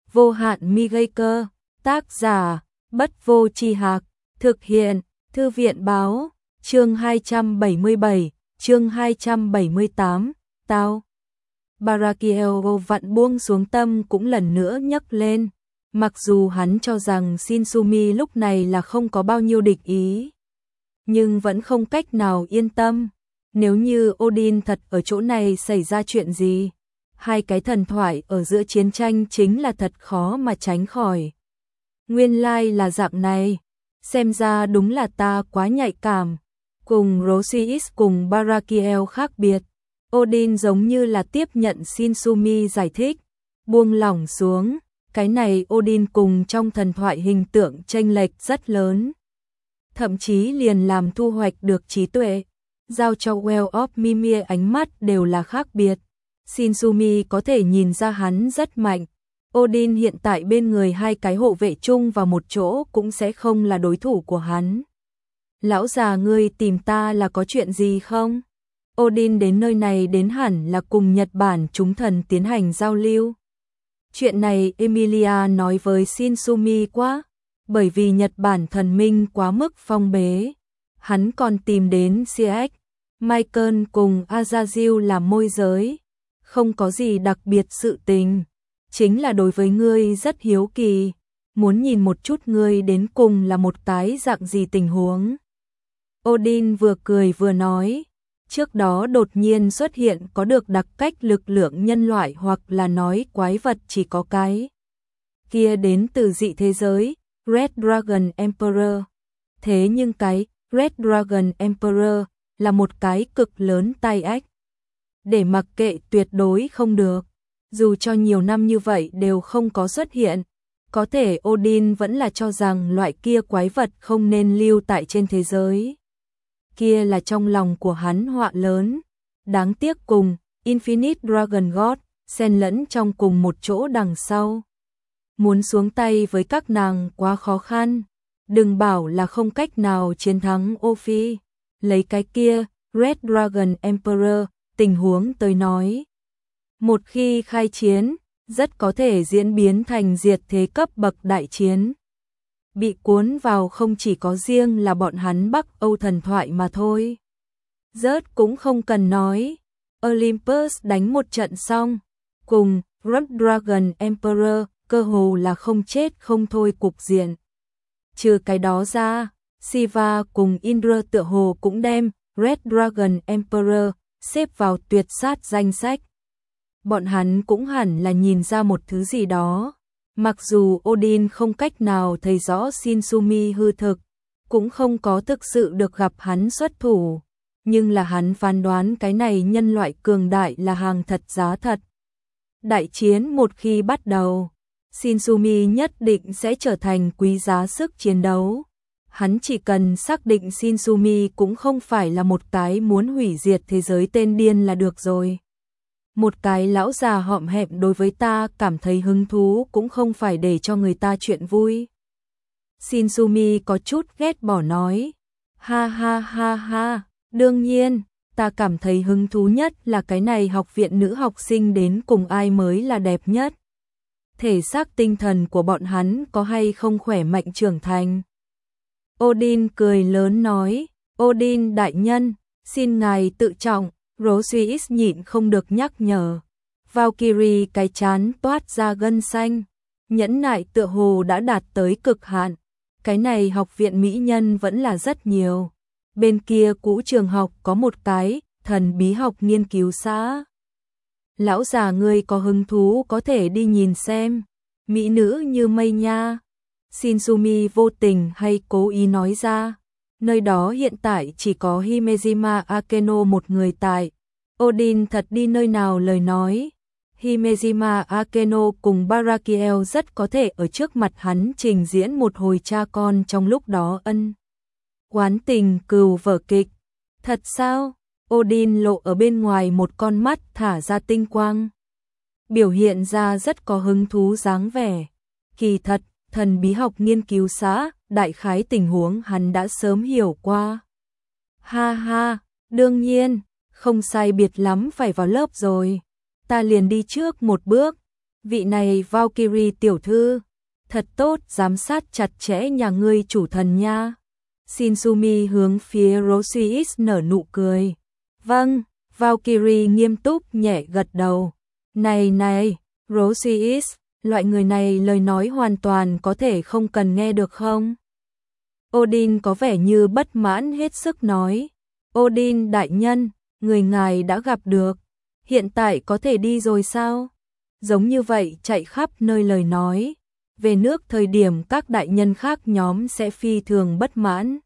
Vô hạn mi gây cơ. Tác giả Bất Vô Tri Hạc. Thực hiện Thư viện Báo. Chương 277, chương 278, tao. Barakiel vặn buông xuống tâm cũng lần nữa nhấc lên. Mặc dù hắn cho rằng Shinsumi lúc này là không có bao nhiêu địch ý, nhưng vẫn không cách nào yên tâm. Nếu như Odin thật ở chỗ này xảy ra chuyện gì, hai cái thần thoại ở giữa chiến tranh chính là thật khó mà tránh khỏi. Nguyên lai là dạng này, xem ra đúng là ta quá nhạy cảm. Cùng Rosiis cùng Barakiel khác biệt, Odin giống như là tiếp nhận Shinsumi giải thích, buông lỏng xuống. Cái này Odin cùng trong thần thoại hình tượng chênh lệch rất lớn, thậm chí liền làm thu hoạch được trí tuệ, giao cho Well of Mimir ánh mắt đều là khác biệt. Shinsumi có thể nhìn ra hắn rất mạnh. Odin hiện tại bên người hai cái hộ vệ chung vào một chỗ cũng sẽ không là đối thủ của hắn. Lão già ngươi tìm ta là có chuyện gì không? Odin đến nơi này đến hẳn là cùng Nhật Bản chúng thần tiến hành giao lưu. Chuyện này Emilia nói với Shinsumi quá, bởi vì Nhật Bản thần minh quá mức phong bế. Hắn còn tìm đến CX, Michael cùng Azazil làm môi giới. Không có gì đặc biệt sự tình, chính là đối với ngươi rất hiếu kỳ, muốn nhìn một chút ngươi đến cùng là một cái dạng gì tình huống. Odin vừa cười vừa nói, trước đó đột nhiên xuất hiện có được đặc cách lực lượng nhân loại hoặc là nói quái vật chỉ có cái kia đến từ dị thế giới, Red Dragon Emperor. Thế nhưng cái Red Dragon Emperor là một cái cực lớn tai ách, để mặc kệ tuyệt đối không được. Dù cho nhiều năm như vậy đều không có xuất hiện, có thể Odin vẫn là cho rằng loại kia quái vật không nên lưu tại trên thế giới. Kia là trong lòng của hắn họa lớn. Đáng tiếc cùng Infinite Dragon God xen lẫn trong cùng một chỗ đằng sau. Muốn xuống tay với các nàng quá khó khăn. Đừng bảo là không cách nào chiến thắng Ophi. Lấy cái kia Red Dragon Emperor tình huống tới nói, một khi khai chiến, rất có thể diễn biến thành diệt thế cấp bậc đại chiến. Bị cuốn vào không chỉ có riêng là bọn hắn Bắc Âu thần thoại mà thôi. Rớt cũng không cần nói, Olympus đánh một trận xong, cùng Red Dragon Emperor cơ hồ là không chết không thôi cục diện. Trừ cái đó ra, Shiva cùng Indra tựa hồ cũng đem Red Dragon Emperor xếp vào tuyệt sát danh sách. Bọn hắn cũng hẳn là nhìn ra một thứ gì đó. Mặc dù Odin không cách nào thấy rõ Shinsumi hư thực, cũng không có thực sự được gặp hắn xuất thủ, nhưng là hắn phán đoán cái này nhân loại cường đại là hàng thật giá thật. Đại chiến một khi bắt đầu, Shinsumi nhất định sẽ trở thành quý giá sức chiến đấu. Hắn chỉ cần xác định Shinsumi cũng không phải là một cái muốn hủy diệt thế giới tên điên là được rồi. Một cái lão già hõm hẹm đối với ta cảm thấy hứng thú cũng không phải để cho người ta chuyện vui. Shinsumi có chút ghét bỏ nói. Ha ha ha ha, đương nhiên, ta cảm thấy hứng thú nhất là cái này học viện nữ học sinh đến cùng ai mới là đẹp nhất. Thể xác tinh thần của bọn hắn có hay không khỏe mạnh trưởng thành. Odin cười lớn nói, Odin đại nhân, xin ngài tự trọng. Rosiis nhịn không được nhắc nhở. Valkyrie cái chán toát ra gân xanh. Nhẫn nại tựa hồ đã đạt tới cực hạn. Cái này học viện mỹ nhân vẫn là rất nhiều. Bên kia cũ trường học có một cái thần bí học nghiên cứu xã. Lão già ngươi có hứng thú có thể đi nhìn xem. Mỹ nữ như mây nha. Shinsumi vô tình hay cố ý nói ra. Nơi đó hiện tại chỉ có Himejima Akeno một người tại. Odin thật đi nơi nào lời nói. Himejima Akeno cùng Barakiel rất có thể ở trước mặt hắn trình diễn một hồi cha con trong lúc đó ân oán tình cừu vở kịch. Thật sao? Odin lộ ở bên ngoài một con mắt thả ra tinh quang. Biểu hiện ra rất có hứng thú dáng vẻ. Kỳ thật, thần bí học nghiên cứu xã, đại khái tình huống hắn đã sớm hiểu qua. Ha ha, đương nhiên, không sai biệt lắm phải vào lớp rồi. Ta liền đi trước một bước. Vị này Valkyrie tiểu thư, thật tốt, giám sát chặt chẽ nhà ngươi chủ thần nha. Shinsumi hướng phía Roshiis nở nụ cười. Vâng, Valkyrie nghiêm túc nhẹ gật đầu. Này, Roshiis, loại người này lời nói hoàn toàn có thể không cần nghe được không? Odin có vẻ như bất mãn hết sức nói. Odin đại nhân, người ngài đã gặp được, hiện tại có thể đi rồi sao? Giống như vậy chạy khắp nơi lời nói. Về nước thời điểm các đại nhân khác nhóm sẽ phi thường bất mãn.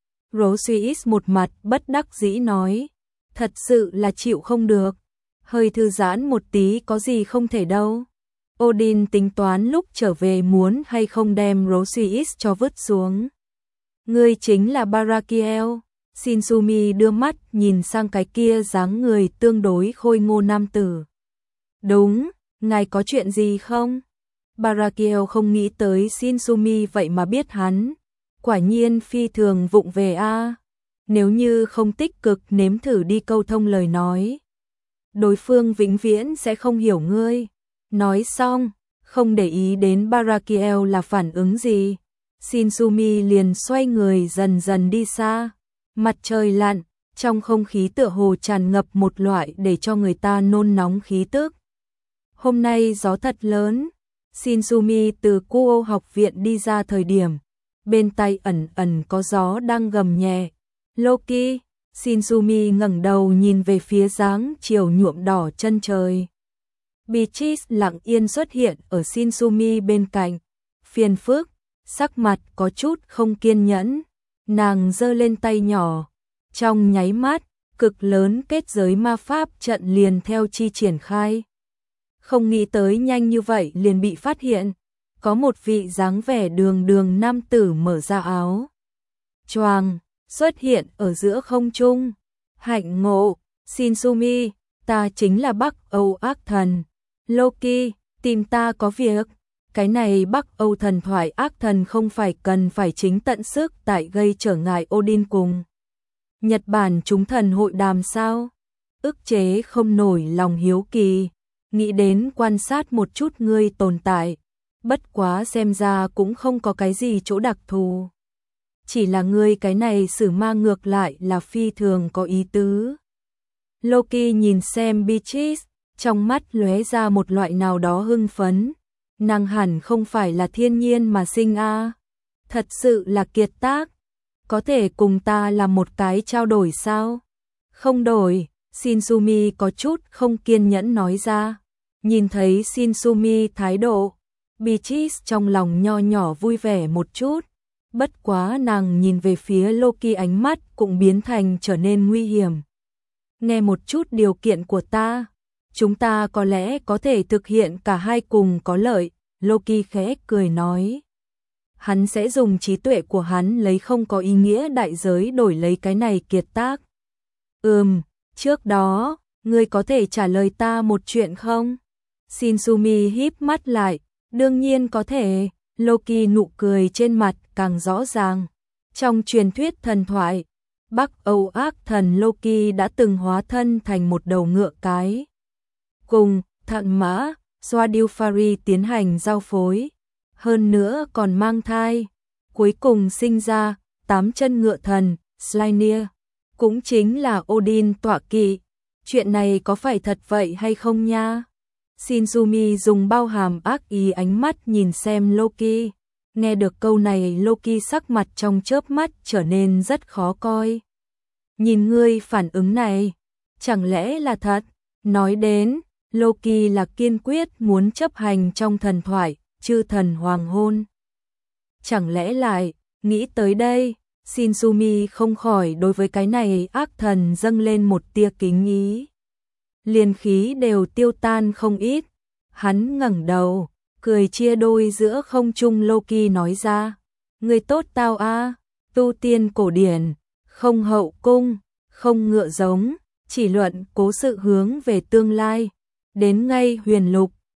Roshiis một mặt bất đắc dĩ nói. Thật sự là chịu không được. Hơi thư giãn một tí có gì không thể đâu. Odin tính toán lúc trở về muốn hay không đem Roshiis cho vứt xuống. Ngươi chính là Barakiel. Shinsumi đưa mắt nhìn sang cái kia dáng người tương đối khôi ngô nam tử. Đúng, ngài có chuyện gì không? Barakiel không nghĩ tới Shinsumi vậy mà biết hắn. Quả nhiên phi thường vụng về a. Nếu như không tích cực nếm thử đi câu thông lời nói, đối phương vĩnh viễn sẽ không hiểu ngươi. Nói xong, không để ý đến Barakiel là phản ứng gì, Shinsumi liền xoay người dần dần đi xa. Mặt trời lặn, trong không khí tựa hồ tràn ngập một loại để cho người ta nôn nóng khí tức. Hôm nay gió thật lớn. Shinsumi từ Kuo học viện đi ra thời điểm, bên tai ẩn ẩn có gió đang gầm nhẹ. Loki, Shinsumi ngẩng đầu nhìn về phía dáng chiều nhuộm đỏ chân trời. Beatrice lặng yên xuất hiện ở Shinsumi bên cạnh, phiền phức, sắc mặt có chút không kiên nhẫn. Nàng giơ lên tay nhỏ, trong nháy mắt, cực lớn kết giới ma pháp trận liền theo chi triển khai. Không nghĩ tới nhanh như vậy liền bị phát hiện, có một vị dáng vẻ đường đường nam tử mở ra áo choàng, xuất hiện ở giữa không trung. Hạnh ngộ, Shinsumi, ta chính là Bắc Âu ác thần. Loki, tìm ta có việc. Cái này Bắc Âu thần thoại ác thần không phải cần phải chính tận sức tại gây trở ngại Odin cùng Nhật Bản chúng thần hội đàm sao? Ức chế không nổi lòng hiếu kỳ, nghĩ đến quan sát một chút ngươi tồn tại, bất quá xem ra cũng không có cái gì chỗ đặc thù. Chỉ là ngươi cái này xử ma ngược lại là phi thường có ý tứ. Loki nhìn xem Beatrice, trong mắt lóe ra một loại nào đó hưng phấn. Nàng hẳn không phải là thiên nhiên mà sinh a, thật sự là kiệt tác. Có thể cùng ta làm một cái trao đổi sao? Không đổi, Shinsumi có chút không kiên nhẫn nói ra. Nhìn thấy Shinsumi thái độ, Beatrice trong lòng nho nhỏ vui vẻ một chút. Bất quá nàng nhìn về phía Loki ánh mắt cũng biến thành trở nên nguy hiểm. Nghe một chút điều kiện của ta, chúng ta có lẽ có thể thực hiện cả hai cùng có lợi, Loki khẽ cười nói. Hắn sẽ dùng trí tuệ của hắn lấy không có ý nghĩa đại giới đổi lấy cái này kiệt tác. Trước đó, ngươi có thể trả lời ta một chuyện không? Shinsumi híp mắt lại, đương nhiên có thể, Loki nụ cười trên mặt càng rõ ràng. Trong truyền thuyết thần thoại, Bắc Âu ác thần Loki đã từng hóa thân thành một đầu ngựa cái. Cùng thạn mã, Swadilfari tiến hành giao phối, hơn nữa còn mang thai, cuối cùng sinh ra 8 chân ngựa thần, Sleipnir, cũng chính là Odin tọa kỵ. Chuyện này có phải thật vậy hay không nha? Shinsumi dùng bao hàm ác ý ánh mắt nhìn xem Loki. Nghe được câu này Loki sắc mặt trong chớp mắt trở nên rất khó coi. Nhìn ngươi phản ứng này, chẳng lẽ là thật? Nói đến, Loki là kiên quyết muốn chấp hành trong thần thoại, chư thần hoàng hôn. Chẳng lẽ lại, nghĩ tới đây, Shinsumi không khỏi đối với cái này ác thần dâng lên một tia kính ý. Liền khí đều tiêu tan không ít, hắn ngẩng đầu, cười chia đôi giữa không trung. Loki nói ra, người tốt tao a, tu tiên cổ điển, không hậu cung, không ngựa giống, chỉ luận cố sự hướng về tương lai, đến ngay huyền lục,